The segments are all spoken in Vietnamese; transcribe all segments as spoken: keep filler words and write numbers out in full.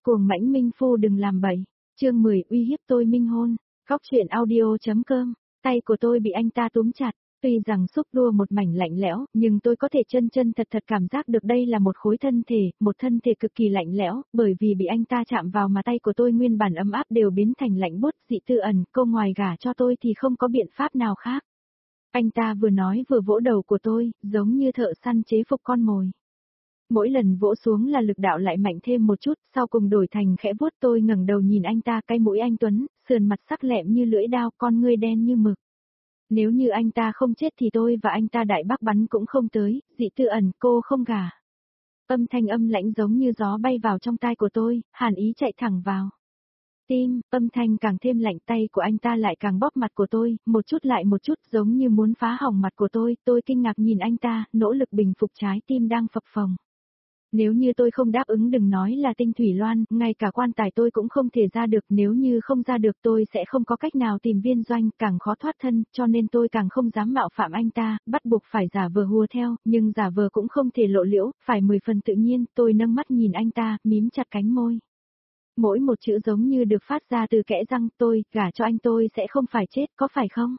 Cuồng mãnh minh phu đừng làm bậy. Chương mười uy hiếp tôi minh hôn. Góc truyện audio.com. Tay của tôi bị anh ta túm chặt. Tuy rằng xúc đua một mảnh lạnh lẽo, nhưng tôi có thể chân chân thật thật cảm giác được đây là một khối thân thể, một thân thể cực kỳ lạnh lẽo, bởi vì bị anh ta chạm vào mà tay của tôi nguyên bản ấm áp đều biến thành lạnh buốt. Dị Tư Ẩn, cô ngoài gả cho tôi thì không có biện pháp nào khác. Anh ta vừa nói vừa vỗ đầu của tôi, giống như thợ săn chế phục con mồi. Mỗi lần vỗ xuống là lực đạo lại mạnh thêm một chút, sau cùng đổi thành khẽ vuốt. Tôi ngẩng đầu nhìn anh ta, cái mũi anh tuấn, sườn mặt sắc lẹm như lưỡi dao, con ngươi đen như mực. Nếu như anh ta không chết thì tôi và anh ta đại bác bắn cũng không tới. Dị Tư Ẩn, cô không gả. Âm thanh âm lãnh giống như gió bay vào trong tai của tôi, hàn ý chạy thẳng vào tim. Âm thanh càng thêm lạnh, tay của anh ta lại càng bóp mặt của tôi, một chút lại một chút, giống như muốn phá hỏng mặt của tôi. Tôi kinh ngạc nhìn anh ta, nỗ lực bình phục trái tim đang phập phồng. Nếu như tôi không đáp ứng đừng nói là Tinh Thủy Loan, ngay cả quan tài tôi cũng không thể ra được. Nếu như không ra được tôi sẽ không có cách nào tìm Viên Doanh, càng khó thoát thân, cho nên tôi càng không dám mạo phạm anh ta, bắt buộc phải giả vờ hùa theo, nhưng giả vờ cũng không thể lộ liễu, phải mười phần tự nhiên. Tôi nâng mắt nhìn anh ta, mím chặt cánh môi. Mỗi một chữ giống như được phát ra từ kẽ răng. Tôi, gả cho anh tôi sẽ không phải chết, có phải không?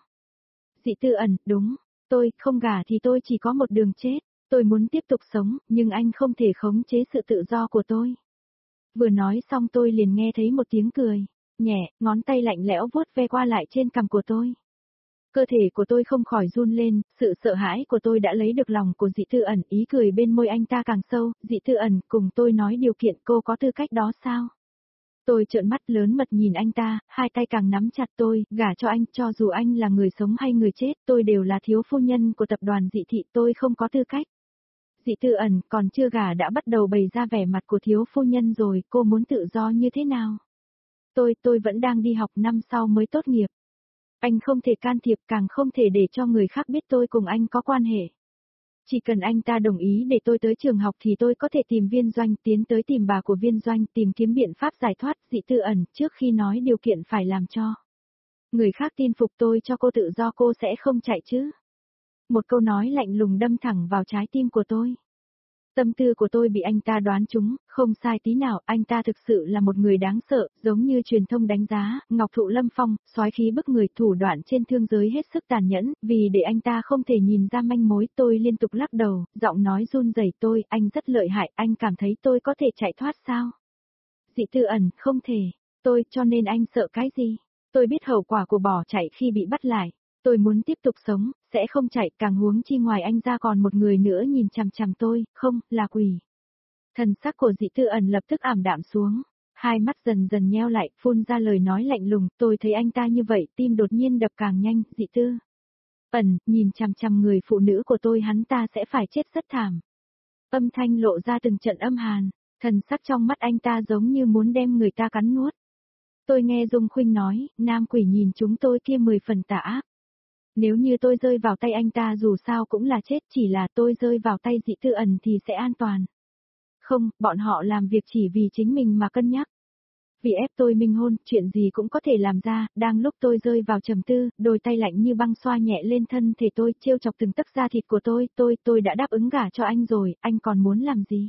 Dị Tư Ẩn, đúng, tôi, không gả thì tôi chỉ có một đường chết. Tôi muốn tiếp tục sống, nhưng anh không thể khống chế sự tự do của tôi. Vừa nói xong tôi liền nghe thấy một tiếng cười, nhẹ, ngón tay lạnh lẽo vuốt ve qua lại trên cằm của tôi. Cơ thể của tôi không khỏi run lên, sự sợ hãi của tôi đã lấy được lòng của Dị Tư Ẩn, ý cười bên môi anh ta càng sâu. Dị Tư Ẩn, cùng tôi nói điều kiện, cô có tư cách đó sao? Tôi trợn mắt lớn mật nhìn anh ta, hai tay càng nắm chặt. Tôi, gả cho anh, cho dù anh là người sống hay người chết, tôi đều là thiếu phu nhân của tập đoàn Dị Thị, tôi không có tư cách. Dị Tư Ẩn, còn chưa gả đã bắt đầu bày ra vẻ mặt của thiếu phu nhân rồi, cô muốn tự do như thế nào? Tôi, tôi vẫn đang đi học, năm sau mới tốt nghiệp. Anh không thể can thiệp, càng không thể để cho người khác biết tôi cùng anh có quan hệ. Chỉ cần anh ta đồng ý để tôi tới trường học thì tôi có thể tìm Viên Doanh, tiến tới tìm bà của Viên Doanh, tìm kiếm biện pháp giải thoát. Dị Tư Ẩn, trước khi nói điều kiện phải làm cho người khác tin phục tôi cho cô tự do, cô sẽ không chạy chứ? Một câu nói lạnh lùng đâm thẳng vào trái tim của tôi. Tâm tư của tôi bị anh ta đoán trúng, không sai tí nào, anh ta thực sự là một người đáng sợ, giống như truyền thông đánh giá, Ngọc Thụ Lâm Phong, soái khí bức người, thủ đoạn trên thương giới hết sức tàn nhẫn, vì để anh ta không thể nhìn ra manh mối. Tôi liên tục lắc đầu, giọng nói run rẩy. Tôi, anh rất lợi hại, anh cảm thấy tôi có thể chạy thoát sao? Dị Tư Ẩn, không thể. Tôi, cho nên anh sợ cái gì? Tôi biết hậu quả của bỏ chạy khi bị bắt lại. Tôi muốn tiếp tục sống, sẽ không chạy, càng huống chi ngoài anh ra còn một người nữa nhìn chằm chằm tôi, không, là quỷ. Thần sắc của Dị Tư Ẩn lập tức ảm đạm xuống, hai mắt dần dần nheo lại, phun ra lời nói lạnh lùng. Tôi thấy anh ta như vậy, tim đột nhiên đập càng nhanh. Dị Tư Ẩn, nhìn chằm chằm người phụ nữ của tôi, hắn ta sẽ phải chết rất thảm. Âm thanh lộ ra từng trận âm hàn, thần sắc trong mắt anh ta giống như muốn đem người ta cắn nuốt. Tôi nghe Dung Khuynh nói, nam quỷ nhìn chúng tôi kia mười phần tà ác. Nếu như tôi rơi vào tay anh ta dù sao cũng là chết, chỉ là tôi rơi vào tay Dị Tư Ẩn thì sẽ an toàn. Không, bọn họ làm việc chỉ vì chính mình mà cân nhắc. Vì ép tôi minh hôn, chuyện gì cũng có thể làm ra. Đang lúc tôi rơi vào trầm tư, đôi tay lạnh như băng xoa nhẹ lên thân thể tôi, trêu chọc từng tấc da thịt của tôi. Tôi, tôi đã đáp ứng gả cho anh rồi, anh còn muốn làm gì?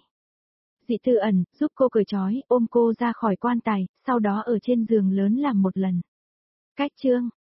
Dị Tư Ẩn, giúp cô cởi trói, ôm cô ra khỏi quan tài, sau đó ở trên giường lớn làm một lần. Cách chương.